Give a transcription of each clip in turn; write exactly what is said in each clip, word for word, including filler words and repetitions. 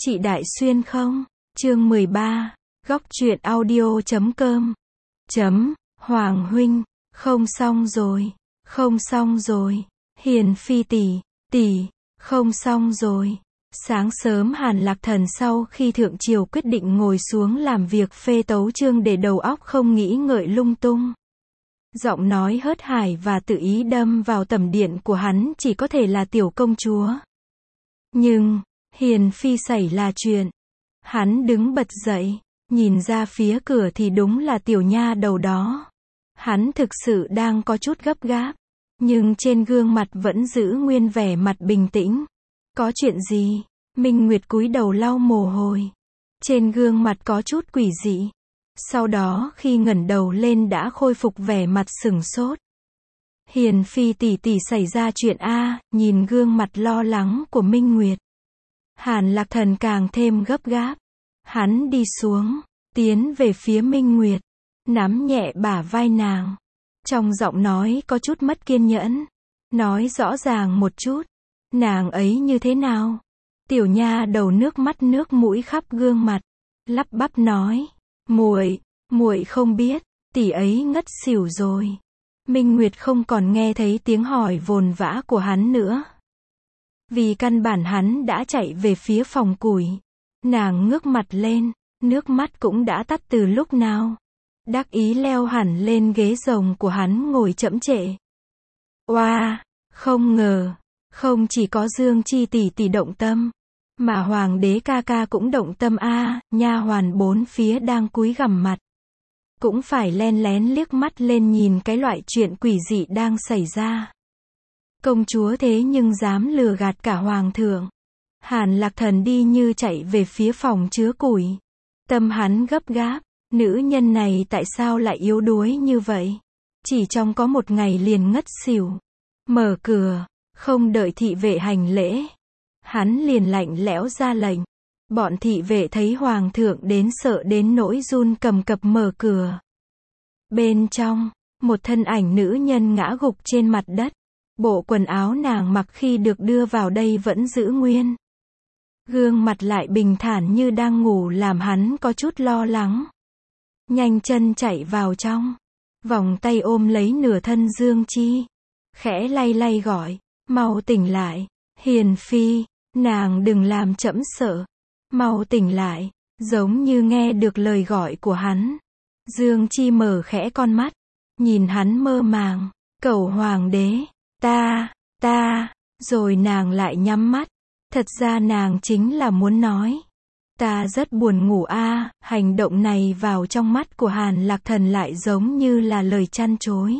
Chị Đại Xuyên không? Chương mười ba, góc truyện audio chấm com. Chấm, Hoàng huynh, không xong rồi, không xong rồi. Hiền Phi tỷ, tỷ, không xong rồi. Sáng sớm Hàn Lạc Thần sau khi thượng triều quyết định ngồi xuống làm việc phê tấu chương để đầu óc không nghĩ ngợi lung tung. Giọng nói hớt hải và tự ý đâm vào tầm điện của hắn chỉ có thể là tiểu công chúa. Nhưng, Hiền Phi xảy là chuyện. Hắn đứng bật dậy, nhìn ra phía cửa thì đúng là tiểu nha đầu đó. Hắn thực sự đang có chút gấp gáp, nhưng trên gương mặt vẫn giữ nguyên vẻ mặt bình tĩnh. Có chuyện gì? Minh Nguyệt cúi đầu lau mồ hôi. Trên gương mặt có chút quỷ dị. Sau đó khi ngẩng đầu lên đã khôi phục vẻ mặt sửng sốt. Hiền Phi tỷ tỷ xảy ra chuyện a, nhìn gương mặt lo lắng của Minh Nguyệt. Hàn Lạc Thần càng thêm gấp gáp. Hắn đi xuống, tiến về phía Minh Nguyệt, nắm nhẹ bả vai nàng. Trong giọng nói có chút mất kiên nhẫn. Nói rõ ràng một chút, nàng ấy như thế nào? Tiểu nha đầu nước mắt nước mũi khắp gương mặt, lắp bắp nói, muội, muội không biết, tỷ ấy ngất xỉu rồi. Minh Nguyệt không còn nghe thấy tiếng hỏi vồn vã của hắn nữa. Vì căn bản hắn đã chạy về phía phòng củi. Nàng ngước mặt lên, nước mắt cũng đã tắt từ lúc nào. Đắc ý leo hẳn lên ghế rồng của hắn ngồi chậm trệ. Oa, không ngờ, không chỉ có Dương Chi tỷ tỷ động tâm, mà hoàng đế ca ca cũng động tâm a, nha hoàn bốn phía đang cúi gằm mặt. Cũng phải len lén liếc mắt lên nhìn cái loại chuyện quỷ dị đang xảy ra. Công chúa thế nhưng dám lừa gạt cả hoàng thượng. Hàn Lạc Thần đi như chạy về phía phòng chứa củi. Tâm hắn gấp gáp, nữ nhân này tại sao lại yếu đuối như vậy? Chỉ trong có một ngày liền ngất xỉu. Mở cửa, không đợi thị vệ hành lễ. Hắn liền lạnh lẽo ra lệnh. Bọn thị vệ thấy hoàng thượng đến sợ đến nỗi run cầm cập mở cửa. Bên trong, một thân ảnh nữ nhân ngã gục trên mặt đất. Bộ quần áo nàng mặc khi được đưa vào đây vẫn giữ nguyên. Gương mặt lại bình thản như đang ngủ làm hắn có chút lo lắng. Nhanh chân chạy vào trong. Vòng tay ôm lấy nửa thân Dương Chi. Khẽ lay lay gọi, mau tỉnh lại. Hiền Phi, nàng đừng làm trẫm sợ. Mau tỉnh lại, giống như nghe được lời gọi của hắn. Dương Chi mở khẽ con mắt. Nhìn hắn mơ màng, cầu hoàng đế, ta, ta, rồi nàng lại nhắm mắt. Thật ra nàng chính là muốn nói. Ta rất buồn ngủ a, hành động này vào trong mắt của Hàn Lạc Thần lại giống như là lời chăn chối.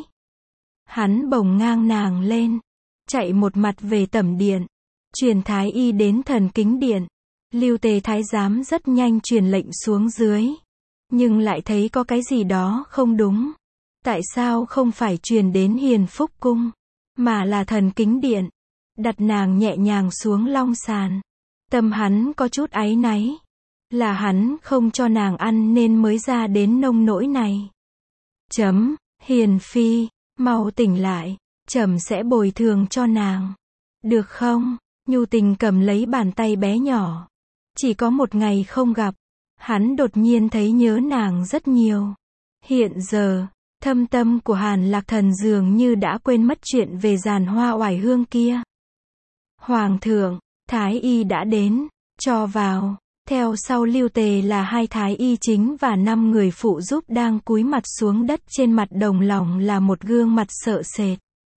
Hắn bồng ngang nàng lên, chạy một mặt về tẩm điện, truyền thái y đến thần kính điện. Lưu Tề thái giám rất nhanh truyền lệnh xuống dưới, nhưng lại thấy có cái gì đó không đúng. Tại sao không phải truyền đến Hiền Phúc cung, mà là thần kính điện? Đặt nàng nhẹ nhàng xuống long sàn. Tâm hắn có chút áy náy. Là hắn không cho nàng ăn nên mới ra đến nông nỗi này. Chấm, Hiền Phi, mau tỉnh lại, trẫm sẽ bồi thường cho nàng. Được không? Nhu Tình cầm lấy bàn tay bé nhỏ. Chỉ có một ngày không gặp, hắn đột nhiên thấy nhớ nàng rất nhiều. Hiện giờ, thâm tâm của Hàn Lạc Thần dường như đã quên mất chuyện về giàn hoa oải hương kia. Hoàng thượng, thái y đã đến, cho vào. Theo sau Lưu Tề là hai thái y chính và năm người phụ giúp đang cúi mặt xuống đất, trên mặt đồng lòng là một gương mặt sợ sệt.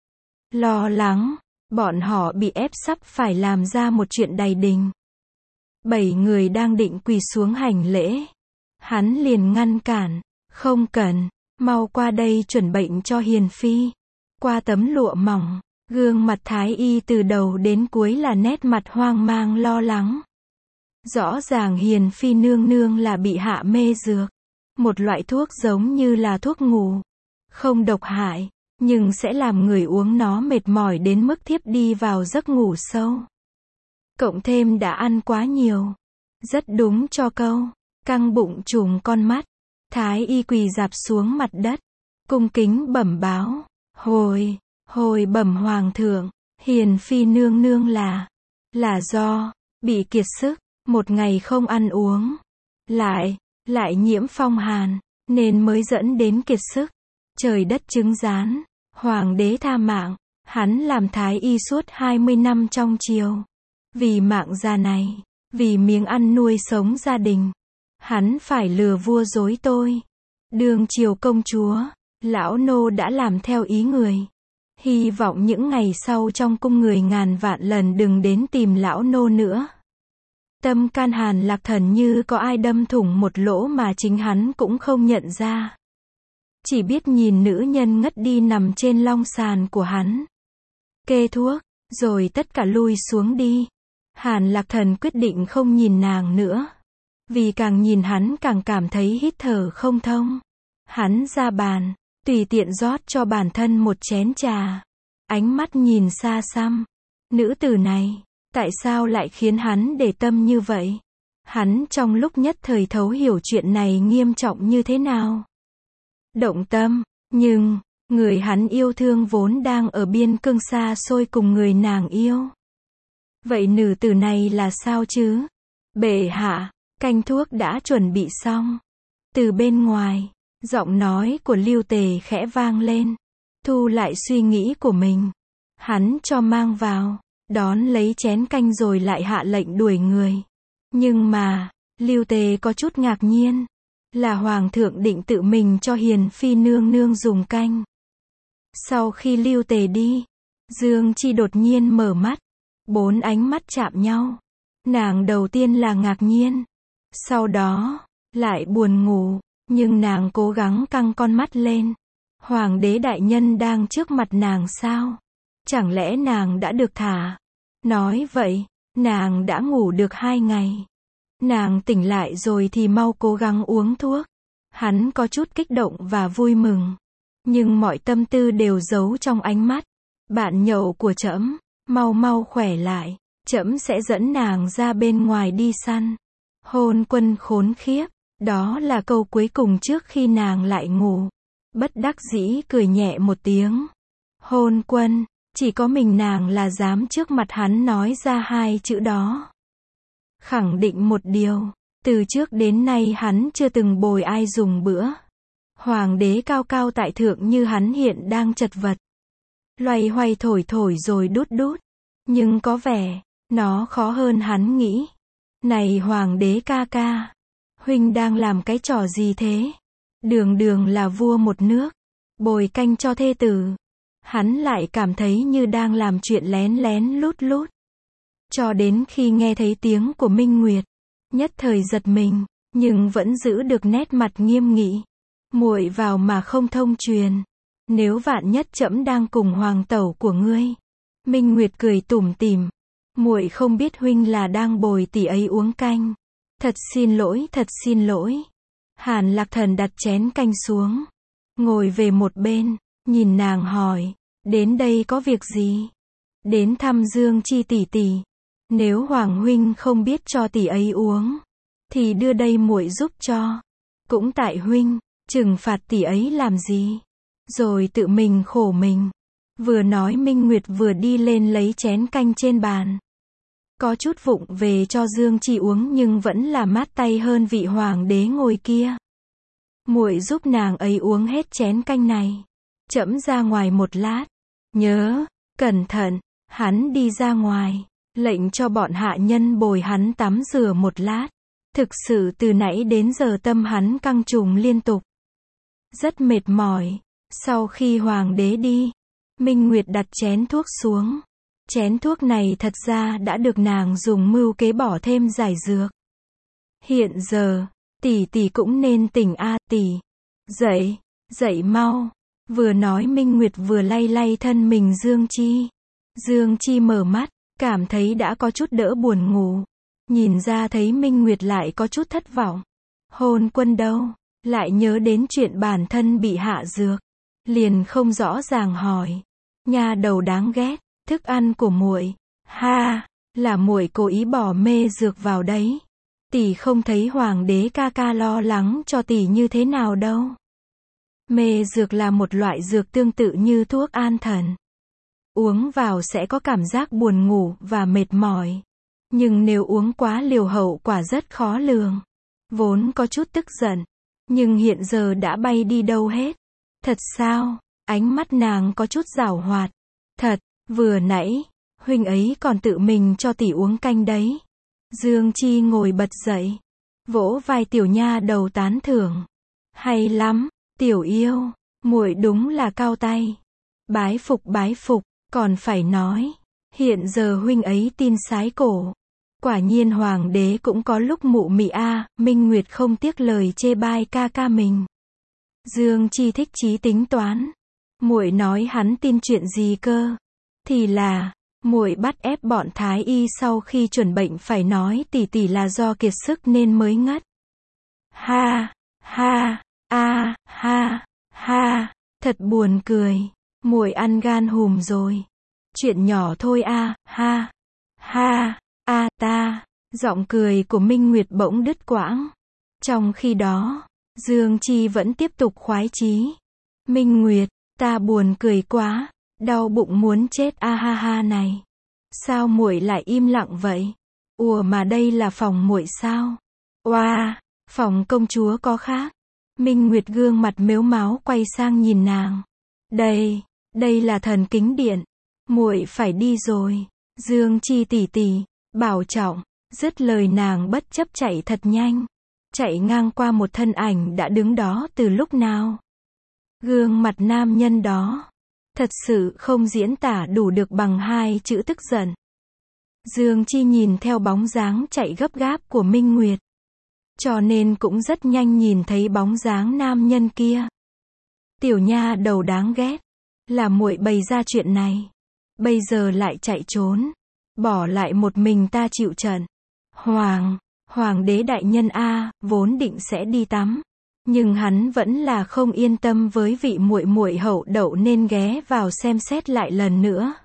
Lo lắng, bọn họ bị ép sắp phải làm ra một chuyện đầy đình. Bảy người đang định quỳ xuống hành lễ. Hắn liền ngăn cản, không cần, mau qua đây chuẩn bệnh cho Hiền Phi. Qua tấm lụa mỏng, gương mặt thái y từ đầu đến cuối là nét mặt hoang mang lo lắng. Rõ ràng Hiền Phi nương nương là bị hạ mê dược. Một loại thuốc giống như là thuốc ngủ. Không độc hại, nhưng sẽ làm người uống nó mệt mỏi đến mức thiếp đi vào giấc ngủ sâu. Cộng thêm đã ăn quá nhiều. Rất đúng cho câu, căng bụng trùm con mắt. Thái y quỳ rạp xuống mặt đất, cung kính bẩm báo. Hồi, hồi bẩm hoàng thượng, Hiền Phi nương nương là, là do, bị kiệt sức. một ngày không ăn uống, lại, lại nhiễm phong hàn, nên mới dẫn đến kiệt sức. Trời đất chứng gián, hoàng đế tha mạng, hắn làm thái y suốt hai mươi năm trong triều. Vì mạng già này, vì miếng ăn nuôi sống gia đình, hắn phải lừa vua dối tôi. Đương triều công chúa, lão nô đã làm theo ý người. Hy vọng những ngày sau trong cung người ngàn vạn lần đừng đến tìm lão nô nữa. Tâm can Hàn Lạc Thần như có ai đâm thủng một lỗ mà chính hắn cũng không nhận ra. Chỉ biết nhìn nữ nhân ngất đi nằm trên long sàn của hắn. Kê thuốc, rồi tất cả lui xuống đi. Hàn Lạc Thần quyết định không nhìn nàng nữa. Vì càng nhìn hắn càng cảm thấy hít thở không thông. Hắn ra bàn, tùy tiện rót cho bản thân một chén trà. Ánh mắt nhìn xa xăm. Nữ tử này, tại sao lại khiến hắn để tâm như vậy? Hắn trong lúc nhất thời thấu hiểu chuyện này nghiêm trọng như thế nào. Động tâm, nhưng, người hắn yêu thương vốn đang ở biên cương xa xôi cùng người nàng yêu. Vậy nữ tử này là sao chứ? Bệ hạ, canh thuốc đã chuẩn bị xong. Từ bên ngoài, giọng nói của Lưu Tề khẽ vang lên. Thu lại suy nghĩ của mình. Hắn cho mang vào, đón lấy chén canh rồi lại hạ lệnh đuổi người. Nhưng mà, Lưu Tề có chút ngạc nhiên. Là hoàng thượng định tự mình cho hiền phi nương nương dùng canh. Sau khi Lưu Tề đi, Dương Chi đột nhiên mở mắt. Bốn ánh mắt chạm nhau. Nàng đầu tiên là ngạc nhiên. Sau đó, lại buồn ngủ. Nhưng nàng cố gắng căng con mắt lên. Hoàng đế đại nhân đang trước mặt nàng sao? Chẳng lẽ nàng đã được thả? Nói vậy, nàng đã ngủ được hai ngày. Nàng tỉnh lại rồi thì mau cố gắng uống thuốc. Hắn có chút kích động và vui mừng. Nhưng mọi tâm tư đều giấu trong ánh mắt. Bạn nhậu của trẫm, mau mau khỏe lại. Trẫm sẽ dẫn nàng ra bên ngoài đi săn. Hôn Quân khốn khiếp. Đó là câu cuối cùng trước khi nàng lại ngủ. Bất đắc dĩ cười nhẹ một tiếng. Hôn Quân, chỉ có mình nàng là dám trước mặt hắn nói ra hai chữ đó. Khẳng định một điều, từ trước đến nay hắn chưa từng bồi ai dùng bữa. Hoàng đế cao cao tại thượng như hắn hiện đang chật vật. Loay hoay thổi thổi rồi đút đút. Nhưng có vẻ, nó khó hơn hắn nghĩ. Này hoàng đế ca ca, huynh đang làm cái trò gì thế? Đường đường là vua một nước, bồi canh cho thê tử. Hắn lại cảm thấy như đang làm chuyện lén lén lút lút. Cho đến khi nghe thấy tiếng của Minh Nguyệt, nhất thời giật mình, nhưng vẫn giữ được nét mặt nghiêm nghị. Muội vào mà không thông truyền. Nếu vạn nhất trẫm đang cùng hoàng tẩu của ngươi. Minh Nguyệt cười tủm tỉm. Muội không biết huynh là đang bồi tỷ ấy uống canh. Thật xin lỗi, thật xin lỗi. Hàn Lạc Thần đặt chén canh xuống. Ngồi về một bên, nhìn nàng hỏi. Đến đây có việc gì? Đến thăm Dương Chi tỷ tỷ. Nếu Hoàng huynh không biết cho tỷ ấy uống, thì đưa đây muội giúp cho. Cũng tại huynh, trừng phạt tỷ ấy làm gì? Rồi tự mình khổ mình. Vừa nói Minh Nguyệt vừa đi lên lấy chén canh trên bàn. Có chút vụng về cho Dương Chi uống nhưng vẫn là mát tay hơn vị hoàng đế ngồi kia. Muội giúp nàng ấy uống hết chén canh này. Trẫm ra ngoài một lát. Nhớ, cẩn thận. Hắn đi ra ngoài, lệnh cho bọn hạ nhân bồi hắn tắm rửa một lát. Thực sự từ nãy đến giờ tâm hắn căng trùng liên tục. Rất mệt mỏi. Sau khi hoàng đế đi, Minh Nguyệt đặt chén thuốc xuống. Chén thuốc này thật ra đã được nàng dùng mưu kế bỏ thêm giải dược. Hiện giờ, tỷ tỷ cũng nên tỉnh a tỷ. Dậy, dậy mau. Vừa nói Minh Nguyệt vừa lay lay thân mình Dương Chi. Dương Chi mở mắt, cảm thấy đã có chút đỡ buồn ngủ. Nhìn ra thấy Minh Nguyệt lại có chút thất vọng. Hôn Quân đâu? Lại nhớ đến chuyện bản thân bị hạ dược. Liền không rõ ràng hỏi. Nha đầu đáng ghét, thức ăn của muội. Ha, là muội cố ý bỏ mê dược vào đấy. Tỷ không thấy hoàng đế ca ca lo lắng cho tỷ như thế nào đâu. Mê dược là một loại dược tương tự như thuốc an thần. Uống vào sẽ có cảm giác buồn ngủ và mệt mỏi. Nhưng nếu uống quá liều hậu quả rất khó lường. Vốn có chút tức giận, nhưng hiện giờ đã bay đi đâu hết. Thật sao? Ánh mắt nàng có chút giảo hoạt. Thật, vừa nãy, huynh ấy còn tự mình cho tỷ uống canh đấy. Dương Chi ngồi bật dậy, vỗ vai tiểu nha đầu tán thưởng. Hay lắm, tiểu yêu, muội đúng là cao tay. Bái phục bái phục, còn phải nói, hiện giờ huynh ấy tin sái cổ. Quả nhiên hoàng đế cũng có lúc mụ mị a. Minh Nguyệt không tiếc lời chê bai ca ca mình. Dương Chi thích chí tính toán. Muội nói hắn tin chuyện gì cơ? Thì là, muội bắt ép bọn thái y sau khi chuẩn bệnh phải nói tỷ tỷ là do kiệt sức nên mới ngất. Ha, ha, a, ha, ha, thật buồn cười. Muội ăn gan hùm rồi. Chuyện nhỏ thôi a, ha, ha, a ta. Giọng cười của Minh Nguyệt bỗng đứt quãng. Trong khi đó, Dương Chi vẫn tiếp tục khoái chí. Minh Nguyệt, ta buồn cười quá, đau bụng muốn chết a ha ha này. Sao muội lại im lặng vậy? Ủa mà đây là phòng muội sao? Oa, phòng công chúa có khác. Minh Nguyệt gương mặt mếu máo quay sang nhìn nàng. Đây, đây là thần kính điện. Muội phải đi rồi. Dương Chi tỷ tỷ, bảo trọng. Dứt lời nàng bất chấp chạy thật nhanh. Chạy ngang qua một thân ảnh đã đứng đó từ lúc nào. Gương mặt nam nhân đó, thật sự không diễn tả đủ được bằng hai chữ tức giận. Dương Chi nhìn theo bóng dáng chạy gấp gáp của Minh Nguyệt, cho nên cũng rất nhanh nhìn thấy bóng dáng nam nhân kia. Tiểu nha đầu đáng ghét, là muội bày ra chuyện này, bây giờ lại chạy trốn, bỏ lại một mình ta chịu trận. Hoàng, hoàng đế đại nhân a, vốn định sẽ đi tắm, nhưng hắn vẫn là không yên tâm với vị muội muội hậu đậu nên ghé vào xem xét lại lần nữa.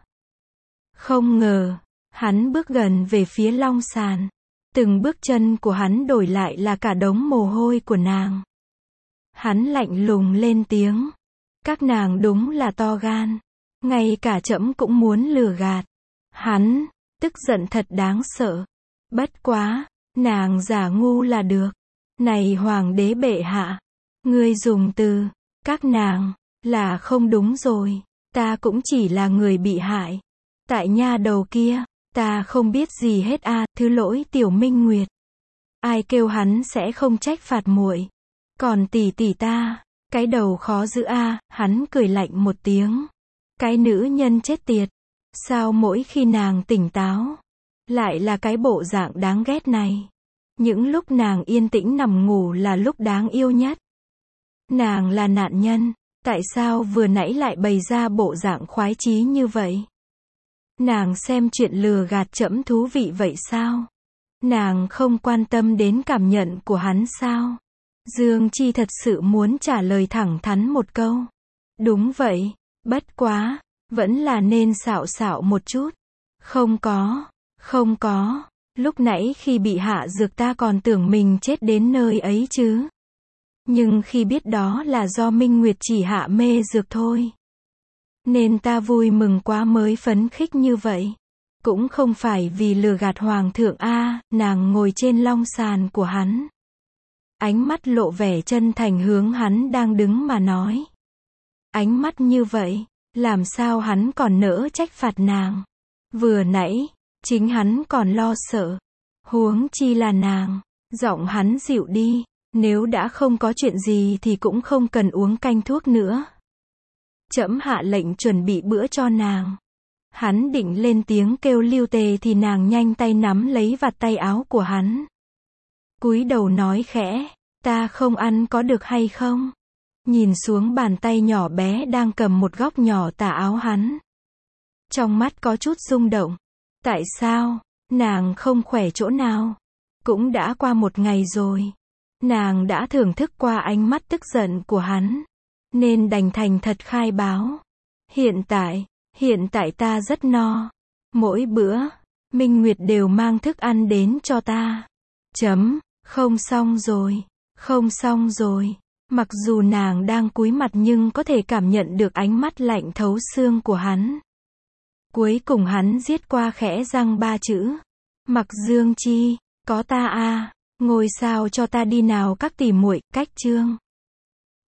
Không ngờ, hắn bước gần về phía long sàn. Từng bước chân của hắn đổi lại là cả đống mồ hôi của nàng. Hắn lạnh lùng lên tiếng. Các nàng đúng là to gan. Ngay cả trẫm cũng muốn lừa gạt. Hắn, tức giận thật đáng sợ. Bất quá, nàng giả ngu là được. Này hoàng đế bệ hạ, ngươi dùng từ, các nàng, là không đúng rồi. Ta cũng chỉ là người bị hại. Tại nha đầu kia, ta không biết gì hết a, à, thứ lỗi tiểu Minh Nguyệt. Ai kêu hắn sẽ không trách phạt muội. Còn tỷ tỷ ta, cái đầu khó giữ a, à, hắn cười lạnh một tiếng. Cái nữ nhân chết tiệt. Sao mỗi khi nàng tỉnh táo, lại là cái bộ dạng đáng ghét này. Những lúc nàng yên tĩnh nằm ngủ là lúc đáng yêu nhất. Nàng là nạn nhân, tại sao vừa nãy lại bày ra bộ dạng khoái chí như vậy? Nàng xem chuyện lừa gạt trẫm thú vị vậy sao? Nàng không quan tâm đến cảm nhận của hắn sao? Dương Chi thật sự muốn trả lời thẳng thắn một câu. Đúng vậy, bất quá, vẫn là nên xạo xạo một chút. Không có, không có, lúc nãy khi bị hạ dược ta còn tưởng mình chết đến nơi ấy chứ. Nhưng khi biết đó là do Minh Nguyệt chỉ hạ mê dược thôi, nên ta vui mừng quá mới phấn khích như vậy. Cũng không phải vì lừa gạt hoàng thượng a, à, nàng ngồi trên long sàn của hắn. Ánh mắt lộ vẻ chân thành hướng hắn đang đứng mà nói. Ánh mắt như vậy, làm sao hắn còn nỡ trách phạt nàng. Vừa nãy, chính hắn còn lo sợ. Huống chi là nàng. Giọng hắn dịu đi. Nếu đã không có chuyện gì thì cũng không cần uống canh thuốc nữa. Trẫm hạ lệnh chuẩn bị bữa cho nàng. Hắn định lên tiếng kêu lưu tề thì nàng nhanh tay nắm lấy vạt tay áo của hắn. Cúi đầu nói khẽ, ta không ăn có được hay không? Nhìn xuống bàn tay nhỏ bé đang cầm một góc nhỏ tà áo hắn. Trong mắt có chút rung động. Tại sao? Nàng không khỏe chỗ nào? Cũng đã qua một ngày rồi. Nàng đã thưởng thức qua ánh mắt tức giận của hắn, nên đành thành thật khai báo. Hiện tại, hiện tại ta rất no. Mỗi bữa, Minh Nguyệt đều mang thức ăn đến cho ta. Chấm, không xong rồi, không xong rồi. Mặc dù nàng đang cúi mặt nhưng có thể cảm nhận được ánh mắt lạnh thấu xương của hắn. Cuối cùng hắn giết qua khẽ răng ba chữ. Mặc Dương Chi, có ta à, ngôi sao cho ta đi nào các tỷ muội, cách chương.